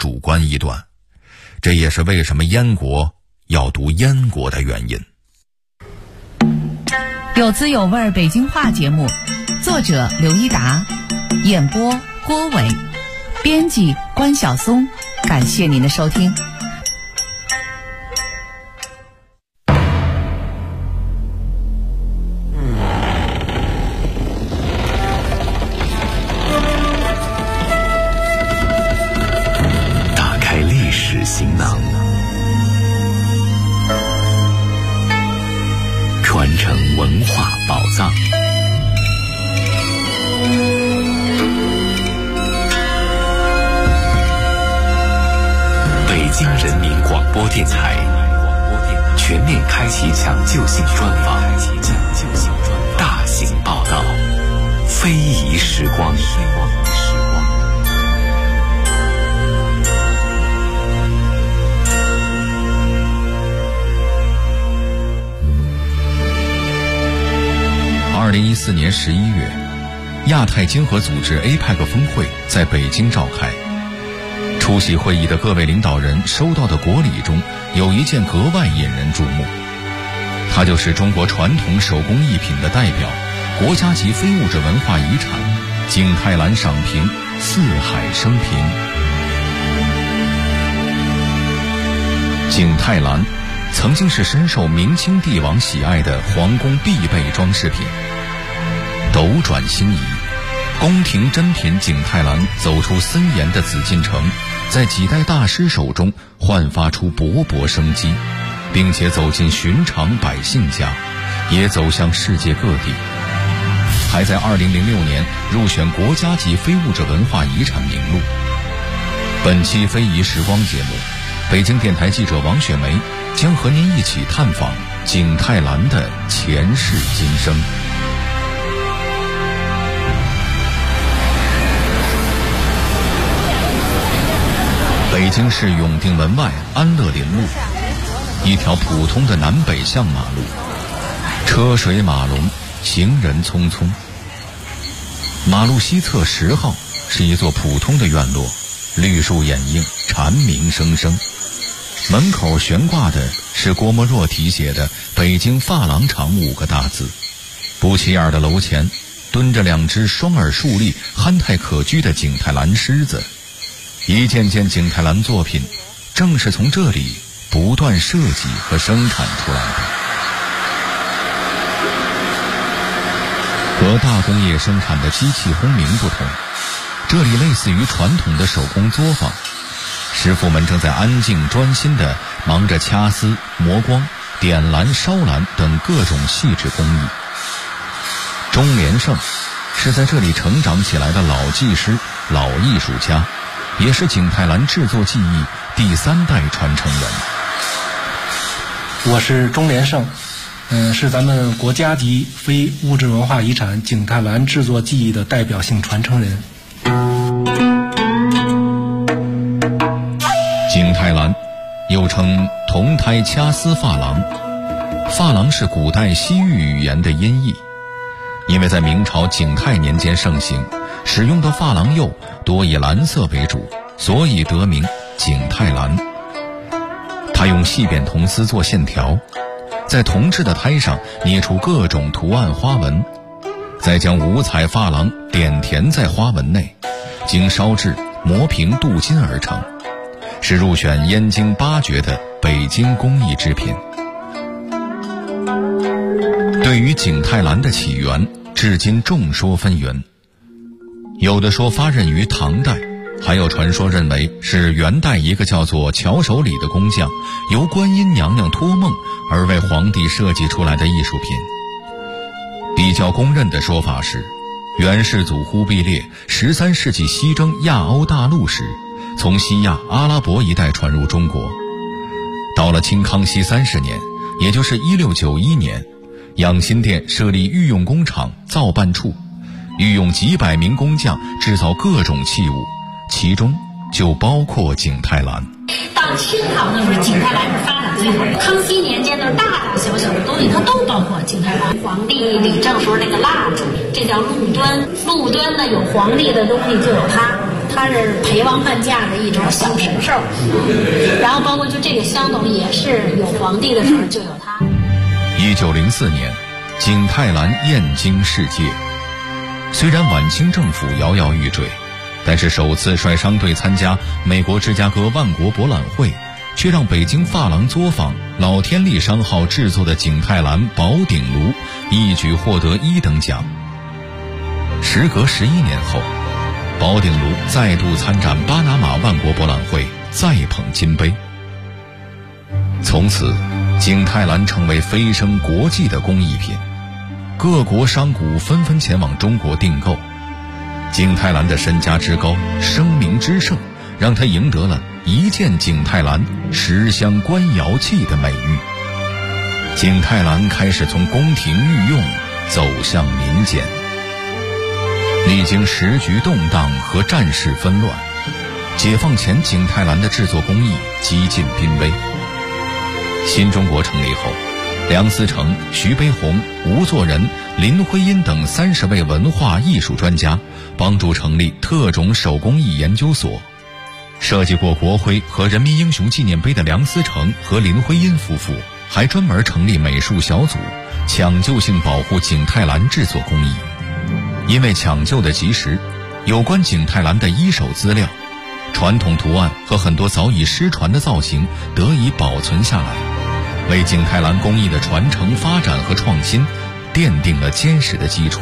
主观臆断，这也是为什么燕国要读燕国的原因。 有滋有味北京话节目，作者刘一达，演播郭伟，编辑关晓松，感谢您的收听。 打开历史行囊，传承文化宝藏。北京人民广播电台全面开启抢救性专访，大型报道，非遗时光。 2014年11月，亚太经合组织 APEC 峰会在北京召开。出席会议的各位领导人收到的国礼中，有一件格外引人注目，它就是中国传统手工艺品的代表，国家级非物质文化遗产景泰蓝赏评四海升平。景泰蓝曾经是深受明清帝王喜爱的皇宫必备装饰品。斗转星移，宫廷珍品景泰蓝走出森严的紫禁城，在几代大师手中焕发出勃勃生机，并且走进寻常百姓家，也走向世界各地，还在2006年入选国家级非物质文化遗产名录。本期非遗时光节目，北京电台记者王雪梅将和您一起探访景泰蓝的前世今生。北京市永定门外安乐林路，一条普通的南北向马路，车水马龙，行人匆匆。马路西侧10号是一座普通的院落，绿树掩映，蝉鸣声声。门口悬挂的是郭沫若题写的北京发廊厂5个大字。不起眼的楼前蹲着2只双耳竖立、憨态可掬的景泰蓝狮子。一件件景泰蓝作品正是从这里不断设计和生产出来的。和大工业生产的机器轰鸣不同，这里类似于传统的手工作坊，师傅们正在安静专心地忙着掐丝、磨光、点蓝、烧蓝等各种细致工艺。钟连胜是在这里成长起来的老技师、老艺术家，也是景泰蓝制作技艺第3代传承人。 我是钟连胜，是咱们国家级非物质文化遗产景泰蓝制作技艺的代表性传承人。 景泰蓝又称铜胎掐丝珐琅，珐琅是古代西域语言的音译，因为在明朝景泰年间盛行，使用的珐琅釉多以蓝色为主，所以得名景泰蓝。他用细扁铜丝做线条，在铜制的胎上捏出各种图案花纹，再将五彩珐琅点填在花纹内，经烧制磨平镀金而成，是入选燕京8绝的北京工艺制品。对于景泰蓝的起源，至今众说纷纭，有的说发轫于唐代，还有传说认为是元代一个叫做乔守礼的工匠由观音娘娘托梦而为皇帝设计出来的艺术品。比较公认的说法是，元世祖忽必烈13世纪西征亚欧大陆时，从西亚阿拉伯一带传入中国。到了清康熙30年，也就是1691年，养心殿设立御用工厂造办处，御用几百名工匠制造各种器物，其中就包括景泰蓝。 到清朝的时候，景泰蓝是发展最好的。康熙年间的大大小小的东西，它都包括景泰蓝。皇帝理政时候那个蜡烛，这叫禄端。禄端呢，有皇帝的东西就有它。 它是陪王伴驾的一种小神兽。然后包括就这个香筒也是有皇帝的时候就有它。 1904年，景泰蓝燕京世界。虽然晚清政府摇摇欲坠，但是首次率商队参加美国芝加哥万国博览会，却让北京珐琅作坊老天利商号制作的景泰蓝宝鼎炉一举获得1等奖。时隔11年后，宝鼎炉再度参展巴拿马万国博览会，再捧金杯。从此，景泰蓝成为飞升国际的工艺品，各国商贾纷纷前往中国订购。景泰蓝的身家之高、声名之盛，让他赢得了一件景泰蓝10香官窑器的美誉。景泰蓝开始从宫廷御用走向民间。历经时局动荡和战事纷乱，解放前景泰蓝的制作工艺几近濒危。新中国成立后，梁思成、徐悲鸿、吴作人、林徽因等30位文化艺术专家帮助成立特种手工艺研究所。设计过国徽和人民英雄纪念碑的梁思成和林徽因夫妇还专门成立美术小组，抢救性保护景泰蓝制作工艺。因为抢救的及时，有关景泰蓝的一手资料、传统图案和很多早已失传的造型得以保存下来，为景泰蓝工艺的传承发展和创新奠定了坚实的基础。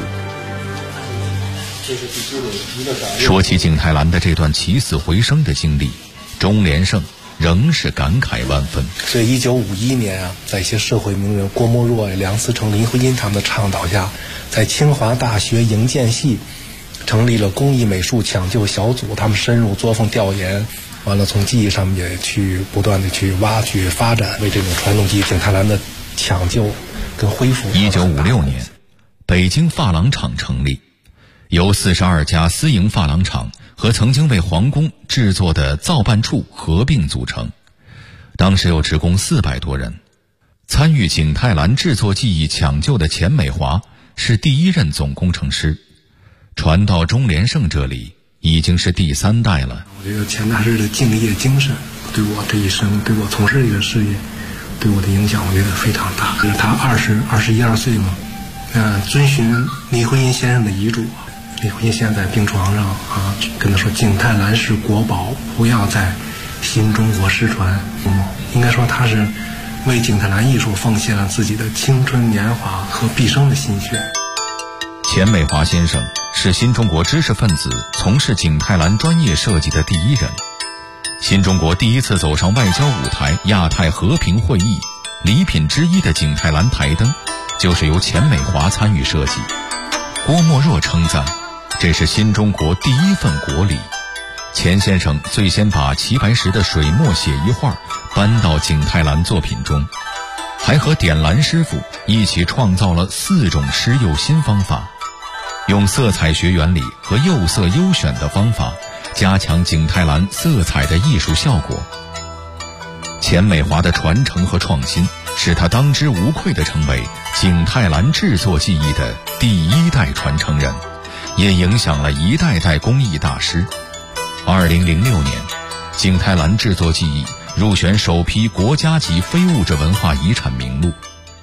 说起景泰蓝的这段起死回生的经历，钟连胜仍是感慨万分。 所以1951年啊，在一些社会名人郭沫若、梁思成、林徽因他们的倡导下，在清华大学营建系成立了工艺美术抢救小组，他们深入作坊调研，完了从技艺上面也去不断的去挖掘发展，为这种传统技艺景泰蓝的抢救跟恢复。 1956年，北京珐琅厂成立，由42家私营珐琅厂和曾经为皇宫制作的造办处合并组成，当时有职工400多人。参与景泰蓝制作技艺抢救的钱美华是第1任总工程师，传到钟连胜这里已经是第3代了。 我觉得钱大师的敬业精神对我这一生，对我从事这个事业，对我的影响我觉得非常大。他21、22岁嘛，遵循林徽因先生的遗嘱，林徽因先生在病床上啊，跟他说景泰蓝是国宝，不要在新中国失传。应该说他是为景泰蓝艺术奉献了自己的青春年华和毕生的心血。 钱美华先生是新中国知识分子从事景泰蓝专业设计的第1人。新中国第一次走上外交舞台亚太和平会议，礼品之一的景泰蓝台灯就是由钱美华参与设计。郭沫若称赞，这是新中国第1份国礼。钱先生最先把齐白石的水墨写意画搬到景泰蓝作品中，还和点蓝师傅一起创造了4种施釉新方法，用色彩学原理和釉色优选的方法加强景泰蓝色彩的艺术效果。钱美华的传承和创新使他当之无愧地成为景泰蓝制作技艺的第1代传承人，也影响了一代代工艺大师。2006年，景泰蓝制作技艺入选首批国家级非物质文化遗产名录。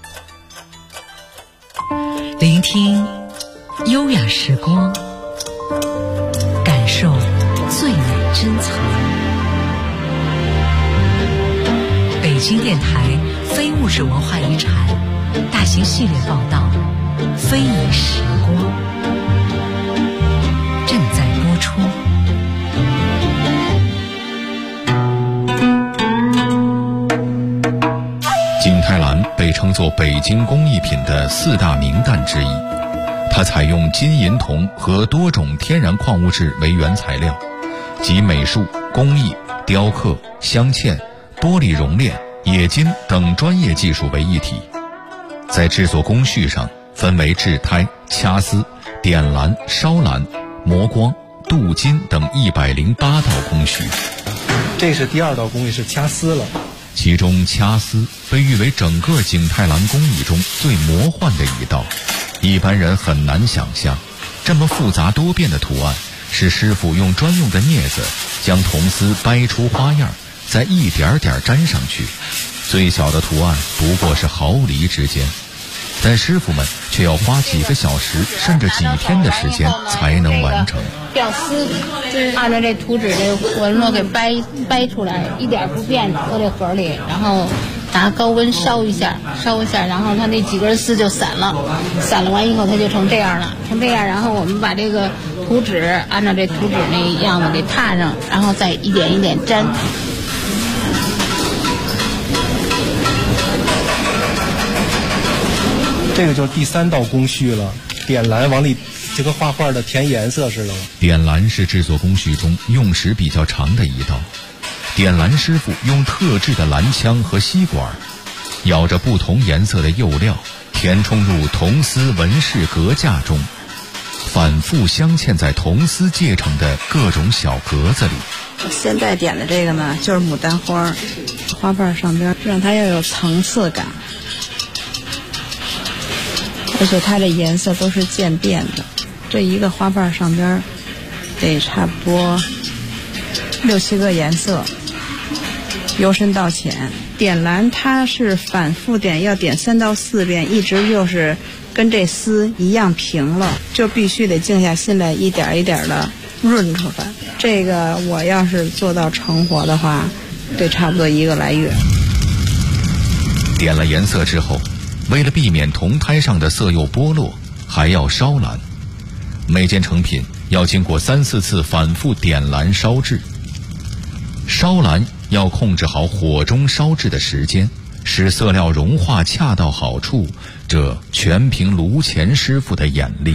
聆听优雅时光，感受最美珍藏。北京电台非物质文化遗产大型系列报道《非遗时光》正在播出。 景泰蓝被称作北京工艺品的4大名旦之一，它采用金银铜和多种天然矿物质为原材料，集美术、工艺、雕刻、镶嵌、玻璃熔炼、冶金等专业技术为一体。在制作工序上分为制胎、掐丝、点蓝、烧蓝、磨光、镀金等108道工序。 这是第2道工艺，是掐丝了。 其中掐丝被誉为整个景泰蓝工艺中最魔幻的一道，一般人很难想象，这么复杂多变的图案是师傅用专用的镊子将铜丝掰出花样，再一点点粘上去。最小的图案不过是毫厘之间，但师傅们却要花几个小时甚至几天的时间才能完成。 吊丝就是按照这图纸这纹路给掰出来，一点不变，搁这盒里，然后拿高温烧一下，然后它那几根丝就散了完以后它就成这样了，然后我们把这个图纸按照这图纸那样子给踏上，然后再一点一点粘。 这个就是第3道工序了，点蓝往里就跟画画的填颜色似的。 点蓝是制作工序中用时比较长的一道。点蓝师傅用特制的蓝枪和吸管，舀着不同颜色的釉料，填充入铜丝纹饰格架中，反复镶嵌在铜丝界成的各种小格子里。 现在点的这个呢，就是牡丹花，花瓣上边让它要有层次感，而且它的颜色都是渐变的。这一个花瓣上边得差不多6、7个颜色，由深到浅。点蓝它是反复点，要点3到4遍，一直就是跟这丝一样平了，就必须得静下心来，一点一点的润出来。这个我要是做到成活的话，得差不多1个来月。 点了颜色之后，为了避免铜胎上的色釉剥落，还要烧蓝。每件成品要经过3、4次反复点蓝烧制。烧蓝要控制好火中烧制的时间，使色料融化恰到好处，这全凭炉前师傅的眼力。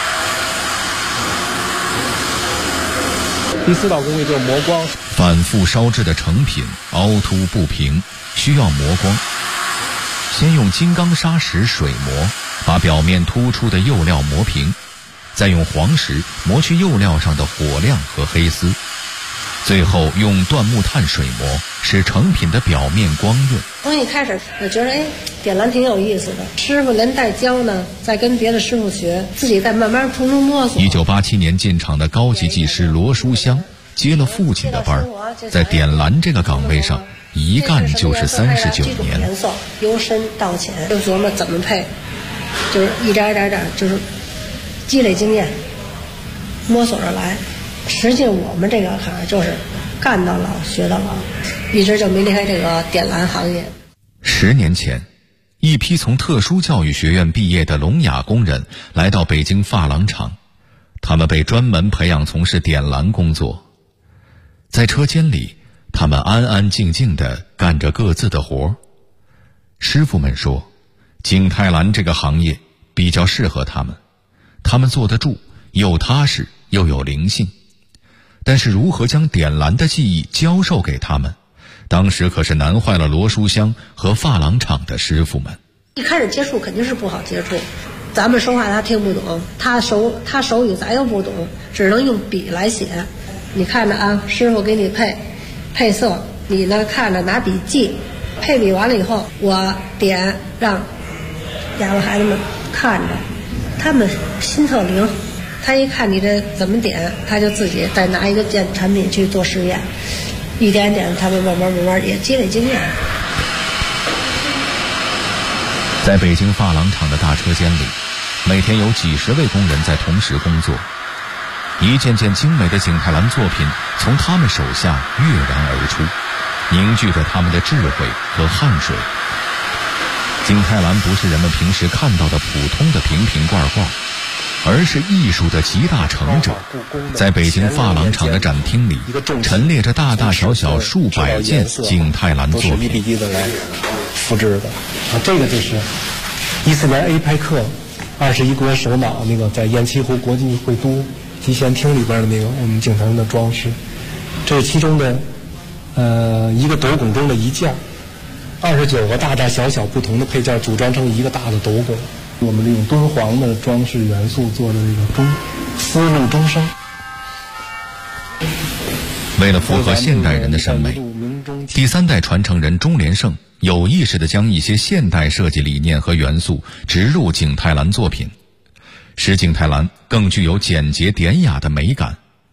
第4道工艺就是磨光。 反复烧制的成品凹凸不平，需要磨光。先用金刚砂石水磨，把表面突出的釉料磨平，再用黄石磨去釉料上的火亮和黑丝，最后用椴木炭水磨，使成品的表面光润。 从一开始我觉得点蓝挺有意思的，师傅连带教呢，再跟别的师傅学，自己再慢慢从中摸索。 1987年进厂的高级技师罗书香接了父亲的班，在点蓝这个岗位上一干就是39年。 颜色由深到浅，就琢磨怎么配，就是一点点，就是积累经验，摸索着来。实际我们这个行业就是干到老学到老，一直就没离开这个点蓝行业。 10年前，一批从特殊教育学院毕业的聋哑工人来到北京珐琅厂，他们被专门培养从事点蓝工作。在车间里，他们安安静静地干着各自的活。师傅们说，景泰蓝这个行业比较适合他们，他们坐得住，又踏实又有灵性。但是如何将点蓝的技艺教授给他们，当时可是难坏了罗书香和珐琅厂的师傅们。 一开始接触肯定是不好接触，咱们说话他听不懂，他手语咱又不懂，只能用笔来写。你看着啊，师傅给你配色，你呢看着拿笔记，配比完了以后，我点让哑巴孩子们看着，他们心特灵。他一看你这怎么点，他就自己再拿一个产品去做实验，一点点他们慢慢也积累经验。 在北京珐琅厂的大车间里，每天有几十位工人在同时工作，一件件精美的景泰蓝作品从他们手下跃然而出，凝聚着他们的智慧和汗水。景泰蓝不是人们平时看到的普通的瓶瓶罐罐，而是艺术的集大成者。在北京珐琅厂的展厅里，陈列着大大小小数百件景泰蓝作品。 一的来复制的这个就是14年 APEC 21国首脑那个在雁栖湖国际会都集贤厅里边的那个我们景泰蓝的装饰，这是其中的一个斗拱中的一件，29个大大小小不同的配件组装成一个大的斗拱。我们这种敦煌的装饰元素做的这个丝路钟声。 为了符合现代人的审美，第3代传承人钟连胜有意识地将一些现代设计理念和元素植入景泰蓝作品，使景泰蓝更具有简洁典雅的美感，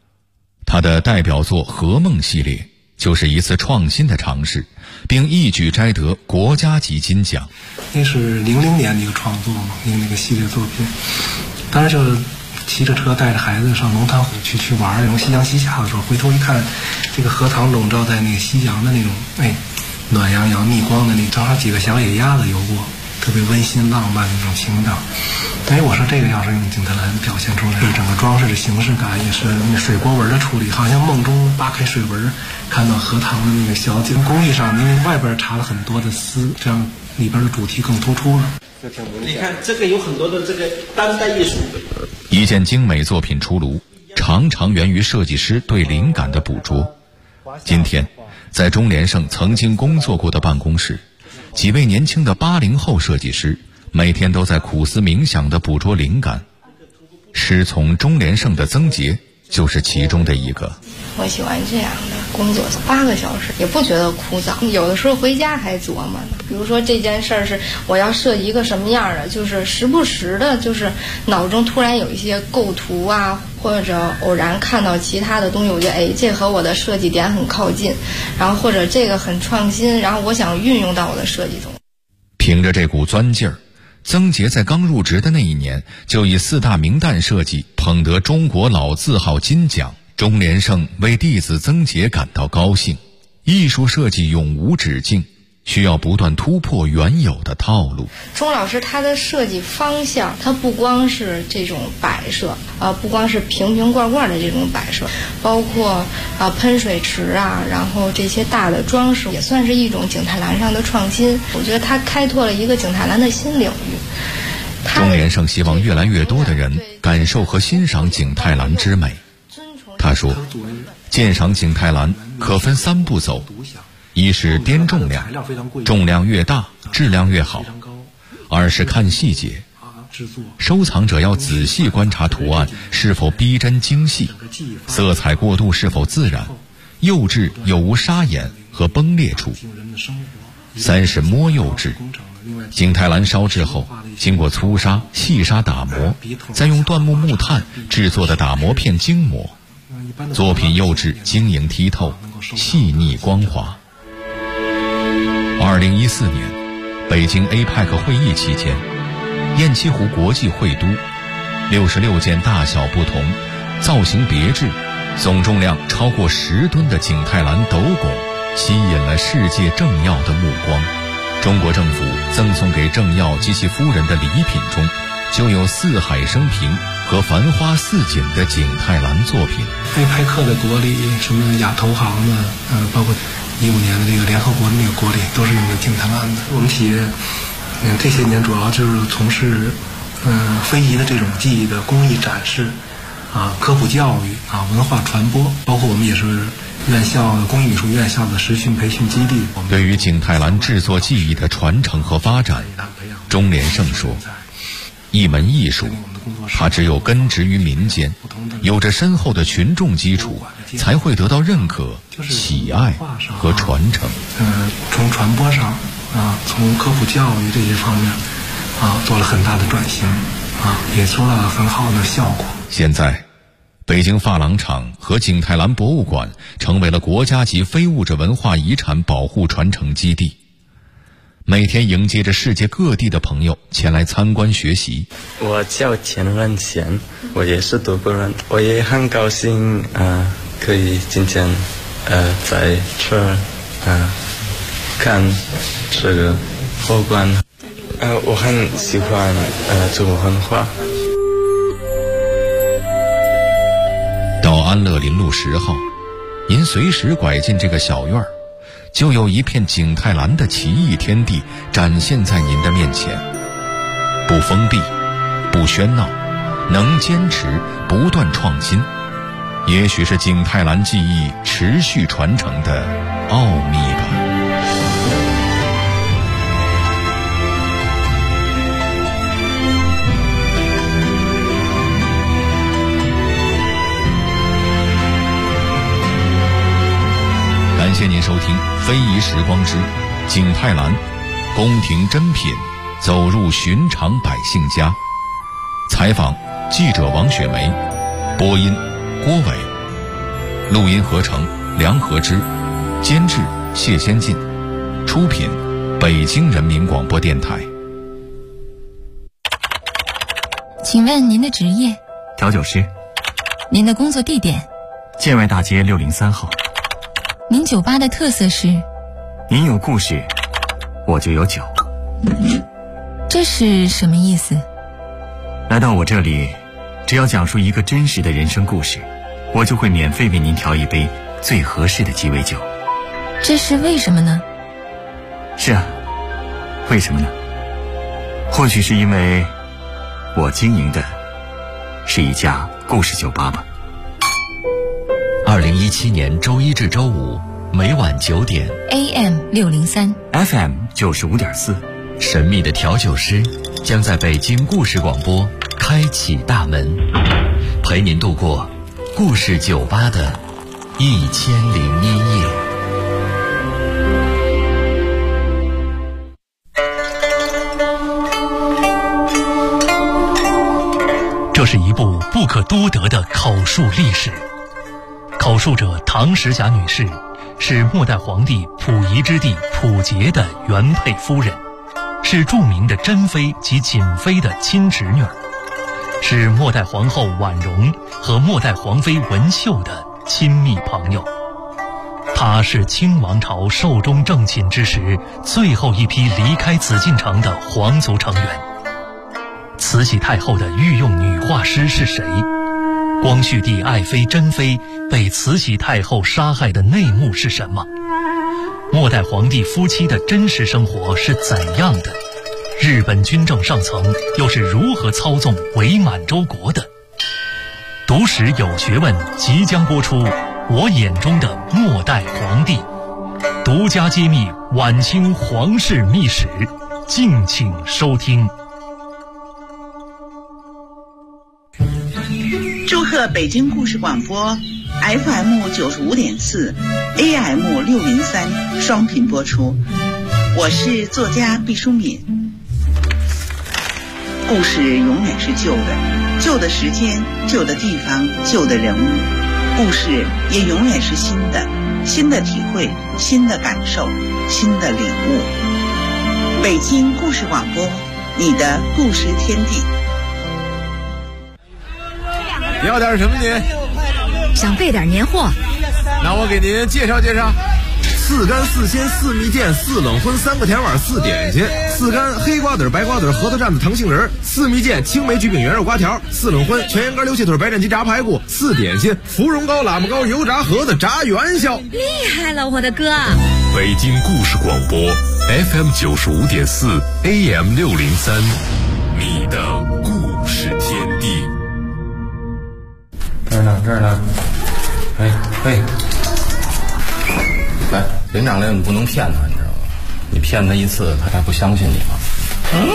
他的代表作《和梦》系列就是一次创新的尝试，并一举摘得国家级金奖。 那是00年的一个创作嘛，那个系列作品。当时就骑着车带着孩子上龙潭湖去玩，然后夕阳西下的时候，回头一看，这个荷塘笼罩在那个夕阳的那种暖洋洋逆光的那，正好几个小野鸭子游过，特别温馨浪漫的那种情调。我说这个要是用景泰蓝表现出来，整个装饰的形式感也是那水波纹的处理，好像梦中扒开水纹，看到荷塘的那个小景。工艺上，因为外边插了很多的丝，这样里边的主题更突出了。 你看这个有很多的这个当代艺术。 一件精美作品出炉，常常源于设计师对灵感的捕捉。今天，在钟连胜曾经工作过的办公室，几位年轻的80后设计师每天都在苦思冥想地捕捉灵感。师从钟连胜的曾杰就是其中的一个。 我喜欢这样的工作，8个小时也不觉得枯燥，有的时候回家还琢磨呢。比如说这件事儿是我要设计一个什么样的，就是时不时的，就是脑中突然有一些构图啊，或者偶然看到其他的东西，我觉得这和我的设计点很靠近，然后或者这个很创新，然后我想运用到我的设计中。 凭着这股钻劲儿，曾杰在刚入职的那一年就以4大名旦设计捧得中国老字号金奖。钟连胜为弟子曾杰感到高兴，艺术设计永无止境，需要不断突破原有的套路。 钟老师他的设计方向，他不光是这种摆设，不光是瓶瓶罐罐的这种摆设，包括喷水池啊，然后这些大的装饰，也算是一种景泰蓝上的创新。我觉得他开拓了一个景泰蓝的新领域。 钟连胜希望越来越多的人感受和欣赏景泰蓝之美。他说，鉴赏景泰蓝可分3步走，一是掂重量，重量越大质量越好；二是看细节，收藏者要仔细观察图案是否逼真精细，色彩过渡是否自然，釉质有无沙眼和崩裂处；三是摸釉质，景泰蓝烧制后经过粗砂细砂打磨，再用椴木木炭制作的打磨片精磨，作品釉质晶莹剔透，细腻光滑。2014年，北京 APEC 会议期间，雁栖湖国际会都66件大小不同、造型别致、总重量超过10吨的景泰蓝斗拱，吸引了世界政要的目光。中国政府赠送给政要及其夫人的礼品中，就有四海升平和繁花似锦的景泰蓝作品。 APEC的国礼，什么亚投行的，包括15年的这个联合国的那个国礼，都是用的景泰蓝的。我们企业，这些年主要就是从事，非遗的这种技艺的工艺展示，科普教育，文化传播，包括我们也是院校的工艺美术院校的实训培训基地。 对于景泰蓝制作技艺的传承和发展，钟连胜说，一门艺术，它只有根植于民间，有着深厚的群众基础，才会得到认可、喜爱和传承。 从传播上，从科普教育这些方面，做了很大的转型，也收到了很好的效果。 现在，北京珐琅厂和景泰蓝博物馆成为了国家级非物质文化遗产保护传承基地，每天迎接着世界各地的朋友前来参观学习。 我叫田润贤，我也是德国人，我也很高兴可以今天在这看这个博物馆。我很喜欢中国文化。 到安乐林路10号，您随时拐进这个小院儿，就有一片景泰蓝的奇异天地展现在您的面前。不封闭，不喧闹，能坚持不断创新，也许是景泰蓝技艺持续传承的奥秘吧。感谢您收听《非遗时光之景泰蓝》，宫廷珍品走入寻常百姓家。采访记者王雪梅，播音郭伟。 录音合成梁和之，监制谢先进，出品北京人民广播电台。 请问您的职业？ 调酒师。 您的工作地点？ 建外大街603号。 您酒吧的特色是？ 您有故事，我就有酒。 这是什么意思？ 来到我这里，只要讲述一个真实的人生故事，我就会免费为您调一杯最合适的鸡尾酒。 这是为什么呢？ 是啊，为什么呢？或许是因为我经营的是一家故事酒吧吧。 2017年周一至周五每晚9点 AM 603 FM 95.4， 神秘的调酒师将在北京故事广播开启大门，陪您度过故事酒吧的1001夜。 这是一部不可多得的口述历史。口述者唐时霞女士是末代皇帝溥仪之弟溥杰的原配夫人，是著名的珍妃及瑾妃的亲侄女儿，是末代皇后婉容和末代皇妃文秀的亲密朋友。她是清王朝寿终正寝之时最后一批离开紫禁城的皇族成员。慈禧太后的御用女画师是谁？光绪帝爱妃珍妃被慈禧太后杀害的内幕是什么？末代皇帝夫妻的真实生活是怎样的？日本军政上层又是如何操纵伪满洲国的？读史有学问即将播出我眼中的末代皇帝，独家揭秘晚清皇室秘史，敬请收听。 祝贺北京故事广播 FM 95.4 AM 603双频播出，我是作家毕淑敏。故事永远是旧的，旧的时间，旧的地方，旧的人物，故事也永远是新的，新的体会，新的感受，新的领悟。北京故事广播，你的故事天地。 你要点什么您？ 想备点年货。 那我给您介绍介绍：4干4鲜4蜜饯4冷荤3个甜碗4点心，4干黑瓜子白瓜子核桃蘸子糖杏仁，4蜜饯青梅焗饼圆肉瓜条，4冷荤全羊肝溜蟹腿白斩鸡炸排骨，4点心芙蓉糕喇嘛糕油炸盒子炸元宵。 厉害了，我的哥！ 北京故事广播 FM 95.4 AM 603，你的故事天地。 这儿呢，哎，来，连长来，你不能骗他，你知道吗？你骗他一次，他还不相信你吗？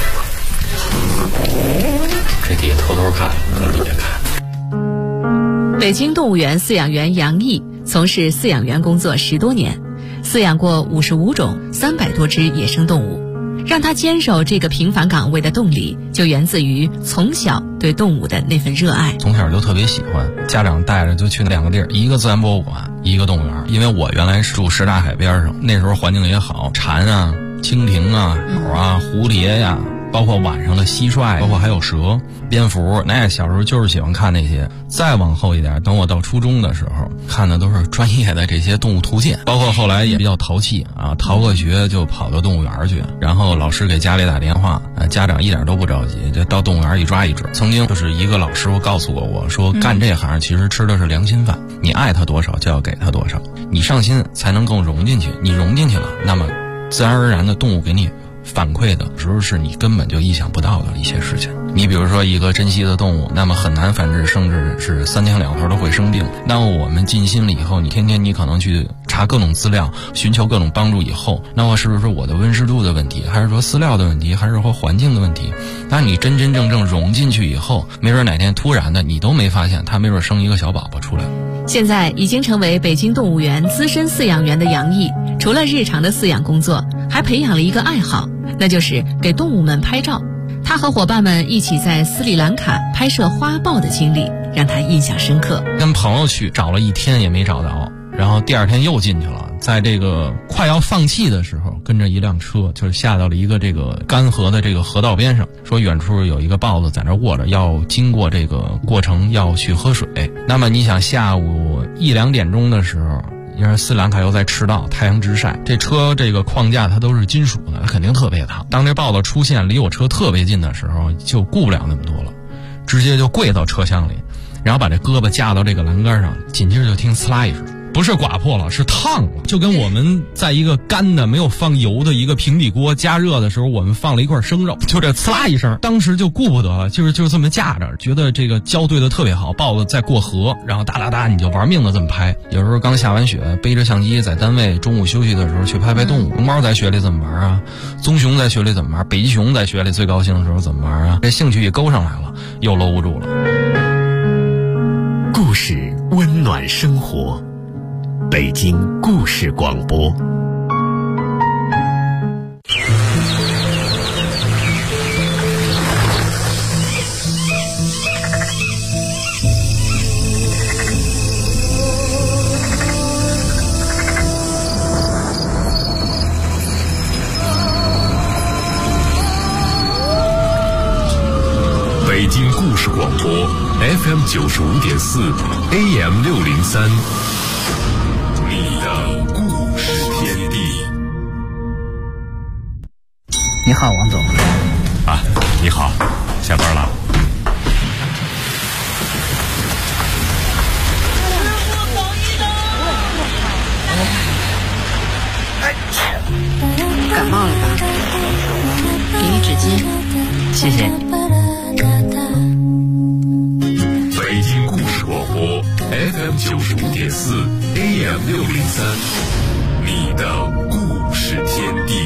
这底下偷偷看，你别看。 北京动物园饲养员杨毅从事饲养员工作10多年，饲养过55种300多只野生动物。让他坚守这个平凡岗位的动力，就源自于从小对动物的那份热爱。 从小就特别喜欢，家长带着就去2个地儿，一个自然博物馆，一个动物园。因为我原来是住什刹海边上，那时候环境也好，蝉啊、蜻蜓啊、鸟啊、蝴蝶呀，包括晚上的蟋蟀，包括还有蛇、蝙蝠，那小时候就是喜欢看那些。再往后一点，等我到初中的时候，看的都是专业的这些动物图鉴，包括后来也比较淘气啊，逃个学就跑到动物园去，然后老师给家里打电话，家长一点都不着急，就到动物园一抓一只。曾经就是一个老师傅告诉过我说，干这行其实吃的是良心饭，你爱他多少就要给他多少，你上心才能更融进去，你融进去了，那么自然而然的动物给你反馈的时候是你根本就意想不到的一些事情。你比如说一个珍稀的动物，那么很难繁殖，甚至是3天2头都会生病。那么我们尽心了以后，你天天你可能去查各种资料，寻求各种帮助以后，那么是不是我的温湿度的问题，还是说饲料的问题，还是说环境的问题？那你真真正正融进去以后，没准哪天突然的你都没发现，它没准生一个小宝宝出来。 现在已经成为北京动物园资深饲养员的杨毅，除了日常的饲养工作，还培养了一个爱好，那就是给动物们拍照。他他和伙伴们一起在斯里兰卡拍摄花豹的经历让他印象深刻。 跟朋友去找了1天也没找着，然后第2天又进去了，在这个快要放弃的时候，跟着一辆车就是下到了一个这个干涸的这个河道边上，说远处有一个豹子在那卧着，要经过这个过程要去喝水。那么你想下午1、2点钟的时候，因为斯里兰卡又在赤道，太阳直晒，这车这个框架它都是金属的，它肯定特别烫。当这豹子出现离我车特别近的时候，就顾不了那么多了，直接就跪到车厢里，然后把这胳膊架到这个栏杆上，紧接着就听呲啦一声，不是刮破了，是烫了，就跟我们在一个干的没有放油的一个平底锅加热的时候，我们放了一块生肉，就这呲啦一声，当时就顾不得了，就这么架着，觉得这个胶对的特别好，豹子在过河，然后哒哒哒你就玩命的这么拍。有时候刚下完雪，背着相机在单位中午休息的时候去拍动物。熊猫在雪里怎么玩啊？棕熊在雪里怎么玩？北极熊在雪里最高兴的时候怎么玩啊？这兴趣一勾上来了，又搂不住了。 故事温暖生活，北京故事广播。 北京故事广播 FM 95.4 AM 603，你的故事天地。 你好，王总。 啊，你好，下班了。 感冒了吧？给你纸巾，谢谢。 北京故事广播 FM 95.4 AM 603，你的故事天地。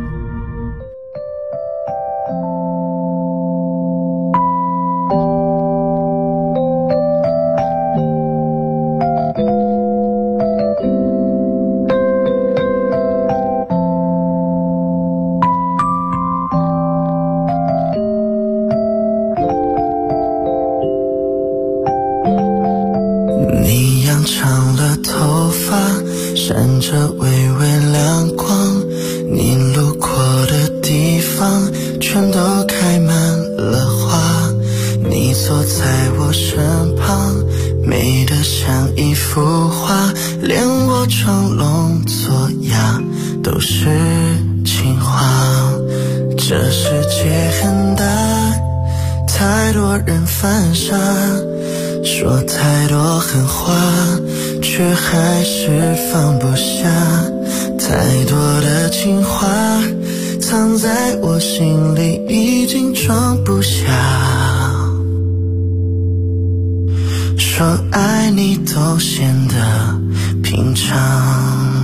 闪着微微亮光，你路过的地方全都开满了花，你坐在我身旁，美得像一幅画，连我装聋作哑都是情话。这世界很大，太多人犯傻，说太多狠话，却还是放不下，太多的情话藏在我心里已经装不下，说爱你都显得平常。